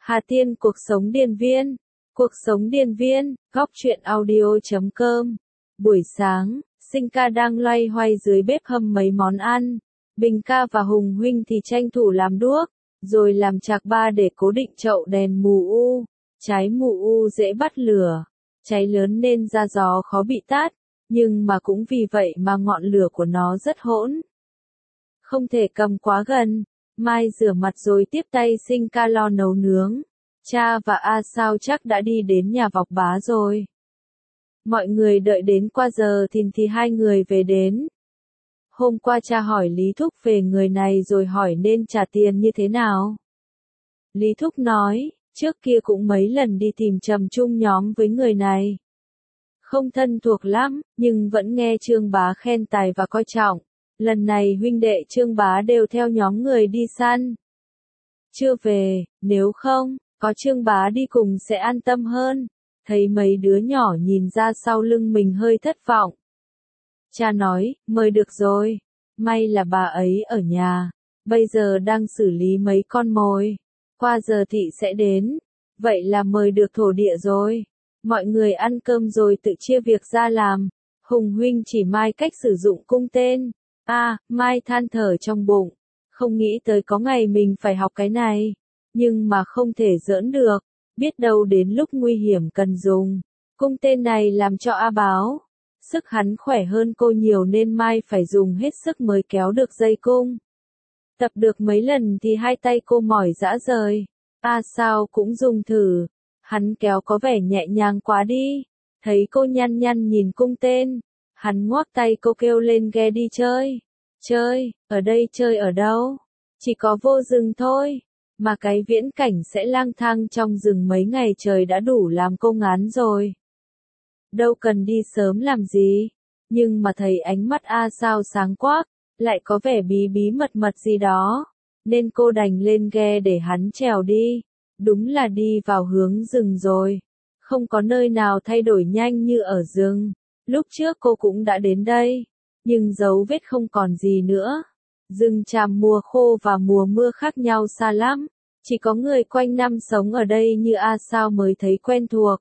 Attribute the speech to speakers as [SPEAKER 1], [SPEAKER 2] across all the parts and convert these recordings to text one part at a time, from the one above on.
[SPEAKER 1] Hà Tiên cuộc sống điền viên. Cuộc sống điền viên, góc truyện audio.com. Buổi sáng, Sinh ca đang loay hoay dưới bếp hâm mấy món ăn. Bình ca và Hùng huynh thì tranh thủ làm đuốc, rồi làm chạc ba để cố định chậu đèn mù u. Trái mù u dễ bắt lửa, cháy lớn nên ra gió khó bị tắt, nhưng mà cũng vì vậy mà ngọn lửa của nó rất hỗn. Không thể cầm quá gần. Mai rửa mặt rồi tiếp tay Sinh ca lo nấu nướng. Cha và A Sao chắc đã đi đến nhà Vọc Bá rồi. Mọi người đợi đến qua giờ thìn thì hai người về đến. Hôm qua cha hỏi Lý Thúc về người này rồi hỏi nên trả tiền như thế nào. Lý Thúc nói, trước kia cũng mấy lần đi tìm trầm chung nhóm với người này. Không thân thuộc lắm, nhưng vẫn nghe Trương Bá khen tài và coi trọng. Lần này huynh đệ Trương Bá đều theo nhóm người đi săn. Chưa về, nếu không, có Trương Bá đi cùng sẽ an tâm hơn. Thấy mấy đứa nhỏ nhìn ra sau lưng mình hơi thất vọng. Cha nói, mời được rồi. May là bà ấy ở nhà. Bây giờ đang xử lý mấy con mồi. Qua giờ thị sẽ đến. Vậy là mời được thổ địa rồi. Mọi người ăn cơm rồi tự chia việc ra làm. Hùng huynh chỉ Mai cách sử dụng cung tên. Mai than thở trong bụng. Không nghĩ tới có ngày mình phải học cái này. Nhưng mà không thể giỡn được. Biết đâu đến lúc nguy hiểm cần dùng. Cung tên này làm cho A báo. Sức hắn khỏe hơn cô nhiều nên Mai phải dùng hết sức mới kéo được dây cung. Tập được mấy lần thì hai tay cô mỏi rã rời. A Sao cũng dùng thử. Hắn kéo có vẻ nhẹ nhàng quá đi. Thấy cô nhăn nhăn nhìn cung tên. Hắn ngoác tay cô kêu lên ghe đi chơi. Chơi, ở đây chơi ở đâu? Chỉ có vô rừng thôi. Mà cái viễn cảnh sẽ lang thang trong rừng mấy ngày trời đã đủ làm cô ngán rồi. Đâu cần đi sớm làm gì. Nhưng mà thấy ánh mắt A Sao sáng quắc, lại có vẻ bí bí mật gì đó. Nên cô đành lên ghe để hắn trèo đi. Đúng là đi vào hướng rừng rồi. Không có nơi nào thay đổi nhanh như ở rừng. Lúc trước cô cũng đã đến đây. Nhưng dấu vết không còn gì nữa. Rừng tràm mùa khô và mùa mưa khác nhau xa lắm. Chỉ có người quanh năm sống ở đây như A Sao mới thấy quen thuộc.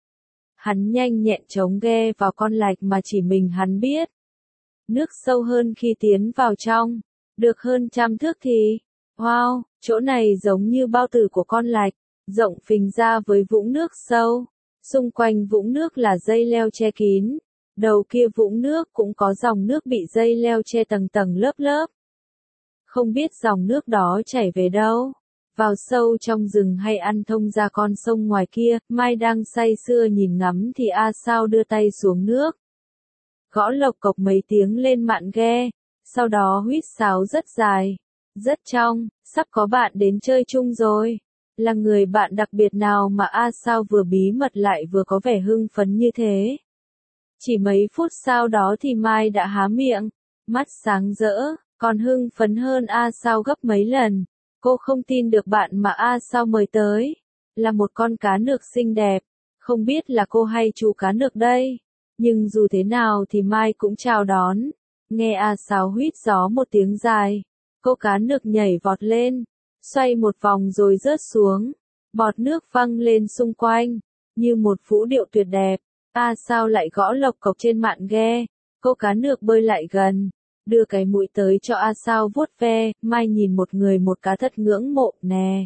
[SPEAKER 1] Hắn nhanh nhẹn chống ghe vào con lạch mà chỉ mình hắn biết. Nước sâu hơn khi tiến vào trong. Được hơn 100 thước thì. Wow, chỗ này giống như bao tử của con lạch. Rộng phình ra với vũng nước sâu. Xung quanh vũng nước là dây leo che kín. Đầu kia vũng nước cũng có dòng nước bị dây leo che tầng tầng lớp lớp. Không biết dòng nước đó chảy về đâu. Vào sâu trong rừng hay ăn thông ra con sông ngoài kia, Mai đang say sưa nhìn ngắm thì A Sao đưa tay xuống nước. Gõ lộc cộc mấy tiếng lên mạn ghe, sau đó huýt sáo rất dài, rất trong, sắp có bạn đến chơi chung rồi. Là người bạn đặc biệt nào mà A Sao vừa bí mật lại vừa có vẻ hưng phấn như thế. Chỉ mấy phút sau đó thì Mai đã há miệng, mắt sáng rỡ, còn hưng phấn hơn A Sao gấp mấy lần. Cô không tin được bạn mà A Sao mời tới. Là một con cá nược xinh đẹp. Không biết là cô hay chú cá nược đây. Nhưng dù thế nào thì Mai cũng chào đón. Nghe A Sao huýt gió một tiếng dài. Cô cá nược nhảy vọt lên. Xoay một vòng rồi rớt xuống. Bọt nước văng lên xung quanh. Như một vũ điệu tuyệt đẹp. A Sao lại gõ lộc cộc trên mạn ghe. Cô cá nược bơi lại gần. Đưa cái mũi tới cho A Sao vuốt ve, Mai nhìn một người một cá thật ngưỡng mộ, nè.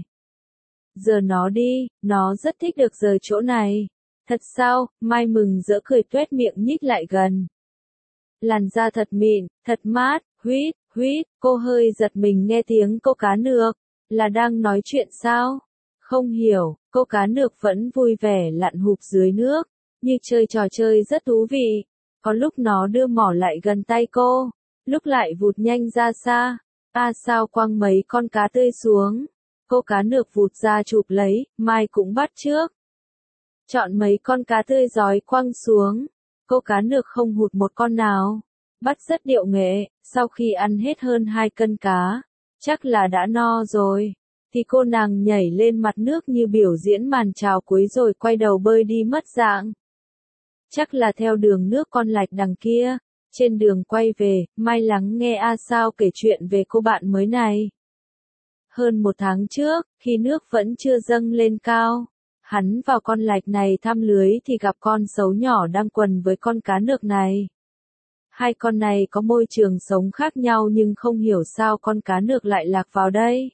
[SPEAKER 1] Giờ nó đi, nó rất thích được rời chỗ này. Thật sao, Mai mừng rỡ cười tuét miệng nhích lại gần. Làn da thật mịn, thật mát, huýt, huýt, cô hơi giật mình nghe tiếng cô cá nược. Là đang nói chuyện sao? Không hiểu, cô cá nược vẫn vui vẻ lặn hụp dưới nước, như chơi trò chơi rất thú vị. Có lúc nó đưa mỏ lại gần tay cô. Lúc lại vụt nhanh ra xa. A Sao quăng mấy con cá tươi xuống. Cô cá nược vụt ra chụp lấy, Mai cũng bắt trước. Chọn mấy con cá tươi rói quăng xuống. Cô cá nược không hụt một con nào. Bắt rất điệu nghệ, sau khi ăn hết hơn 2 cân cá. Chắc là đã no rồi. Thì cô nàng nhảy lên mặt nước như biểu diễn màn chào cuối rồi quay đầu bơi đi mất dạng. Chắc là theo đường nước con lạch đằng kia. Trên đường quay về, Mai lắng nghe A Sao kể chuyện về cô bạn mới này. Hơn một tháng trước, khi nước vẫn chưa dâng lên cao, hắn vào con lạch này thăm lưới thì gặp con sấu nhỏ đang quần với con cá nược này. Hai con này có môi trường sống khác nhau nhưng không hiểu sao con cá nược lại lạc vào đây.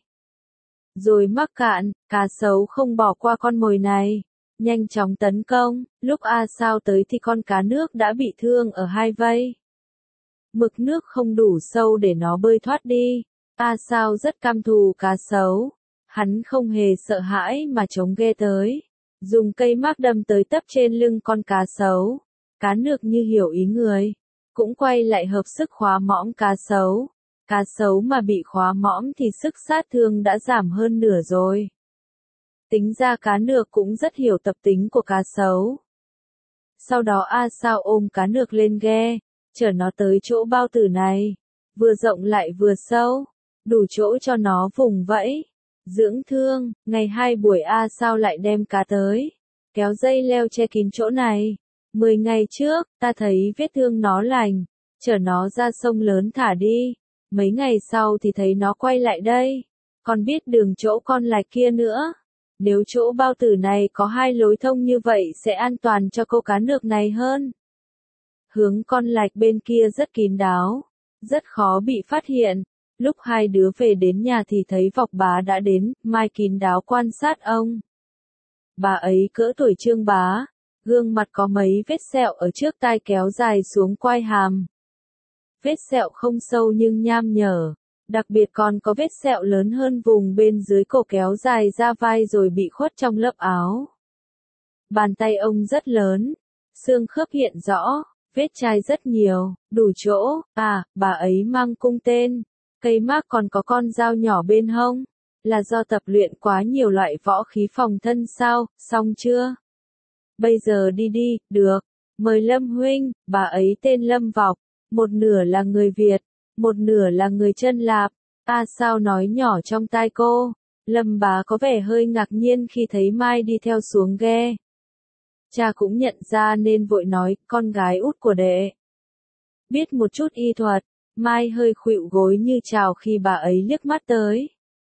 [SPEAKER 1] Rồi mắc cạn, cá sấu không bỏ qua con mồi này, nhanh chóng tấn công, lúc A Sao tới thì con cá nước đã bị thương ở hai vây. Mực nước không đủ sâu để nó bơi thoát đi. A Sao rất căm thù cá sấu. Hắn không hề sợ hãi mà chống ghe tới. Dùng cây mác đâm tới tấp trên lưng con cá sấu. Cá nược như hiểu ý người. Cũng quay lại hợp sức khóa mõm cá sấu. Cá sấu mà bị khóa mõm thì sức sát thương đã giảm hơn nửa rồi. Tính ra cá nược cũng rất hiểu tập tính của cá sấu. Sau đó A Sao ôm cá nược lên ghe, chở nó tới chỗ bao tử này. Vừa rộng lại vừa sâu, đủ chỗ cho nó vùng vẫy. Dưỡng thương, ngày 2 buổi A Sao lại đem cá tới, kéo dây leo che kín chỗ này. 10 ngày trước, ta thấy vết thương nó lành, chở nó ra sông lớn thả đi. Mấy ngày sau thì thấy nó quay lại đây, còn biết đường chỗ con lạch kia nữa. Nếu chỗ bao tử này có 2 lối thông như vậy sẽ an toàn cho cô cá nược này hơn. Hướng con lạch bên kia rất kín đáo, rất khó bị phát hiện. Lúc hai đứa về đến nhà thì thấy Vọc Bá đã đến, Mai kín đáo quan sát ông. Bà ấy cỡ tuổi Trương Bá, gương mặt có mấy vết sẹo ở trước tai kéo dài xuống quai hàm. Vết sẹo không sâu nhưng nham nhở, đặc biệt còn có vết sẹo lớn hơn vùng bên dưới cổ kéo dài ra vai rồi bị khuất trong lớp áo. Bàn tay ông rất lớn, xương khớp hiện rõ, vết chai rất nhiều, đủ chỗ. Bà ấy mang cung tên, cây mác còn có con dao nhỏ bên hông, là do tập luyện quá nhiều loại võ khí phòng thân sao, xong chưa? Bây giờ đi, được, mời Lâm huynh. Bà ấy tên Lâm Vọc, một nửa là người Việt, một nửa là người Chân Lạp. A Sao nói nhỏ trong tai cô. Lâm Bá có vẻ hơi ngạc nhiên khi thấy Mai đi theo xuống ghe. Cha cũng nhận ra nên vội nói, con gái út của đệ. Biết một chút y thuật, Mai hơi khuỵu gối như chào khi bà ấy liếc mắt tới.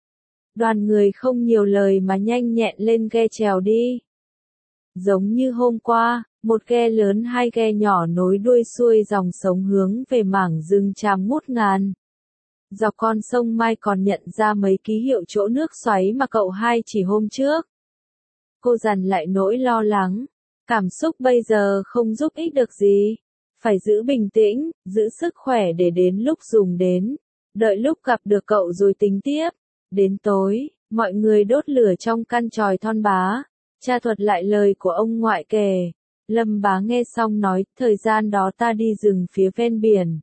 [SPEAKER 1] Đoàn người không nhiều lời mà nhanh nhẹn lên ghe trèo đi. Giống như hôm qua, một ghe lớn 2 ghe nhỏ nối đuôi xuôi dòng sống hướng về mảng rừng tràm ngút ngàn. Dọc con sông Mai còn nhận ra mấy ký hiệu chỗ nước xoáy mà cậu hai chỉ hôm trước. Cô dằn lại nỗi lo lắng. Cảm xúc bây giờ không giúp ích được gì. Phải giữ bình tĩnh, giữ sức khỏe để đến lúc dùng đến. Đợi lúc gặp được cậu rồi tính tiếp. Đến tối, mọi người đốt lửa trong căn chòi thon bá. Cha thuật lại lời của ông ngoại kể. Lâm Bá nghe xong nói, thời gian đó ta đi rừng phía ven biển.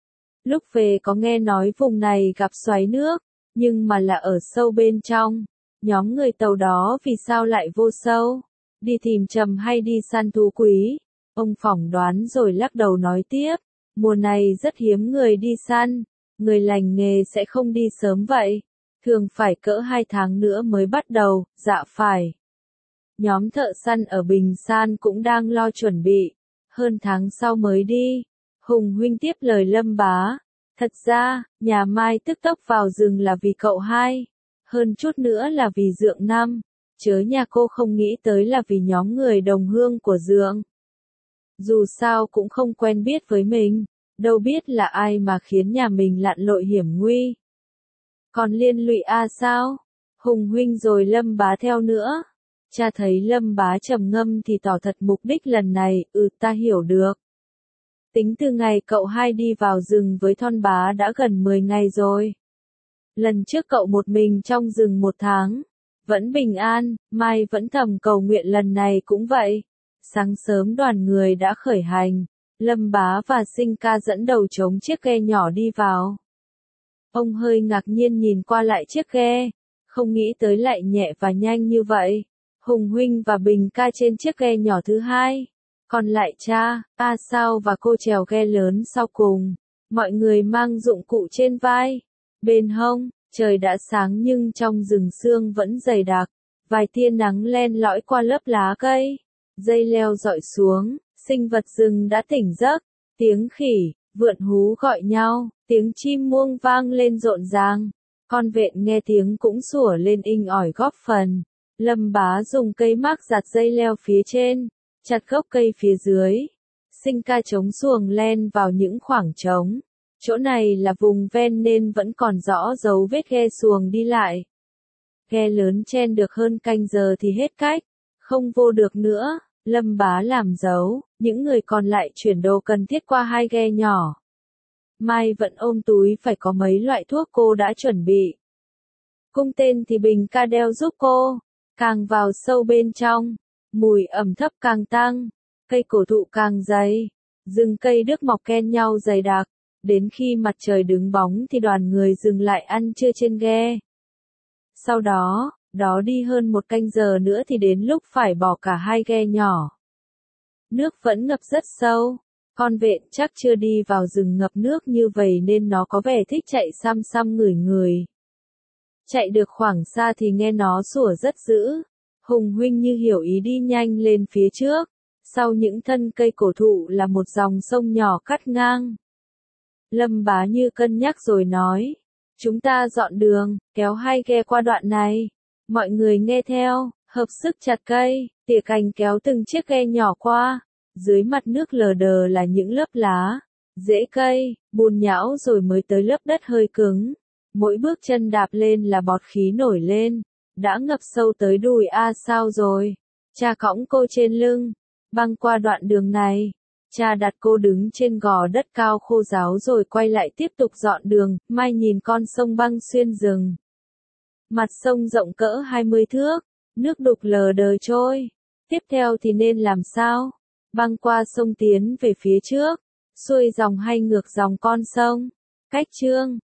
[SPEAKER 1] Lúc về có nghe nói vùng này gặp xoáy nước, nhưng mà là ở sâu bên trong. Nhóm người tàu đó vì sao lại vô sâu? Đi tìm trầm hay đi săn thú quý? Ông phỏng đoán rồi lắc đầu nói tiếp. Mùa này rất hiếm người đi săn, người lành nghề sẽ không đi sớm vậy. Thường phải cỡ 2 tháng nữa mới bắt đầu, dạ phải. Nhóm thợ săn ở Bình San cũng đang lo chuẩn bị, hơn tháng sau mới đi. Hùng huynh tiếp lời Lâm Bá. Thật ra, nhà Mai tức tốc vào rừng là vì cậu hai, hơn chút nữa là vì Dượng Năm, chớ nhà cô không nghĩ tới là vì nhóm người đồng hương của Dượng. Dù sao cũng không quen biết với mình, đâu biết là ai mà khiến nhà mình lặn lội hiểm nguy. Còn liên lụy A Sao? Hùng huynh rồi Lâm Bá theo nữa. Cha thấy Lâm Bá trầm ngâm thì tỏ thật mục đích lần này, ta hiểu được. Tính từ ngày cậu hai đi vào rừng với Thon Bá đã gần 10 ngày rồi. Lần trước cậu một mình trong rừng 1 tháng, vẫn bình an, Mai vẫn thầm cầu nguyện lần này cũng vậy. Sáng sớm đoàn người đã khởi hành, Lâm Bá và Sinh Ca dẫn đầu chống chiếc ghe nhỏ đi vào. Ông hơi ngạc nhiên nhìn qua lại chiếc ghe, không nghĩ tới lại nhẹ và nhanh như vậy. Hùng huynh và Bình Ca trên chiếc ghe nhỏ thứ hai. Còn lại cha, A Sao và cô chèo ghe lớn sau cùng. Mọi người mang dụng cụ trên vai. Bên hông, trời đã sáng nhưng trong rừng sương vẫn dày đặc. Vài tia nắng len lỏi qua lớp lá cây. Dây leo dọi xuống, sinh vật rừng đã tỉnh giấc. Tiếng khỉ, vượn hú gọi nhau, tiếng chim muông vang lên rộn ràng. Con vện nghe tiếng cũng sủa lên inh ỏi góp phần. Lâm Bá dùng cây mác giặt dây leo phía trên, chặt gốc cây phía dưới. Sinh ca chống xuồng len vào những khoảng trống. Chỗ này là vùng ven nên vẫn còn rõ dấu vết ghe xuồng đi lại. Ghe lớn chen được hơn canh giờ thì hết cách, không vô được nữa. Lâm Bá làm dấu, những người còn lại chuyển đồ cần thiết qua 2 ghe nhỏ. Mai vẫn ôm túi phải có mấy loại thuốc cô đã chuẩn bị. Cung tên thì Bình ca đeo giúp cô. Càng vào sâu bên trong, mùi ẩm thấp càng tăng, cây cổ thụ càng dày, rừng cây đước mọc ken nhau dày đặc. Đến khi mặt trời đứng bóng thì đoàn người dừng lại ăn trưa trên ghe. Sau đó đi hơn 1 canh giờ nữa thì đến lúc phải bỏ cả 2 ghe nhỏ. Nước vẫn ngập rất sâu. Con vện chắc chưa đi vào rừng ngập nước như vậy nên nó có vẻ thích chạy xăm xăm ngửi người. Chạy được khoảng xa thì nghe nó sủa rất dữ. Hùng huynh như hiểu ý đi nhanh lên phía trước. Sau những thân cây cổ thụ là một dòng sông nhỏ cắt ngang. Lâm Bá như cân nhắc rồi nói. Chúng ta dọn đường, kéo 2 ghe qua đoạn này. Mọi người nghe theo, hợp sức chặt cây, tỉa cành kéo từng chiếc ghe nhỏ qua. Dưới mặt nước lờ đờ là những lớp lá, rễ cây, bùn nhão rồi mới tới lớp đất hơi cứng. Mỗi bước chân đạp lên là bọt khí nổi lên. Đã ngập sâu tới đùi sao rồi? Cha cõng cô trên lưng, băng qua đoạn đường này. Cha đặt cô đứng trên gò đất cao khô ráo rồi quay lại tiếp tục dọn đường. Mai nhìn con sông băng xuyên rừng. Mặt sông rộng cỡ 20 thước, nước đục lờ đờ trôi. Tiếp theo thì nên làm sao? Băng qua sông tiến về phía trước, xuôi dòng hay ngược dòng con sông? Cách chương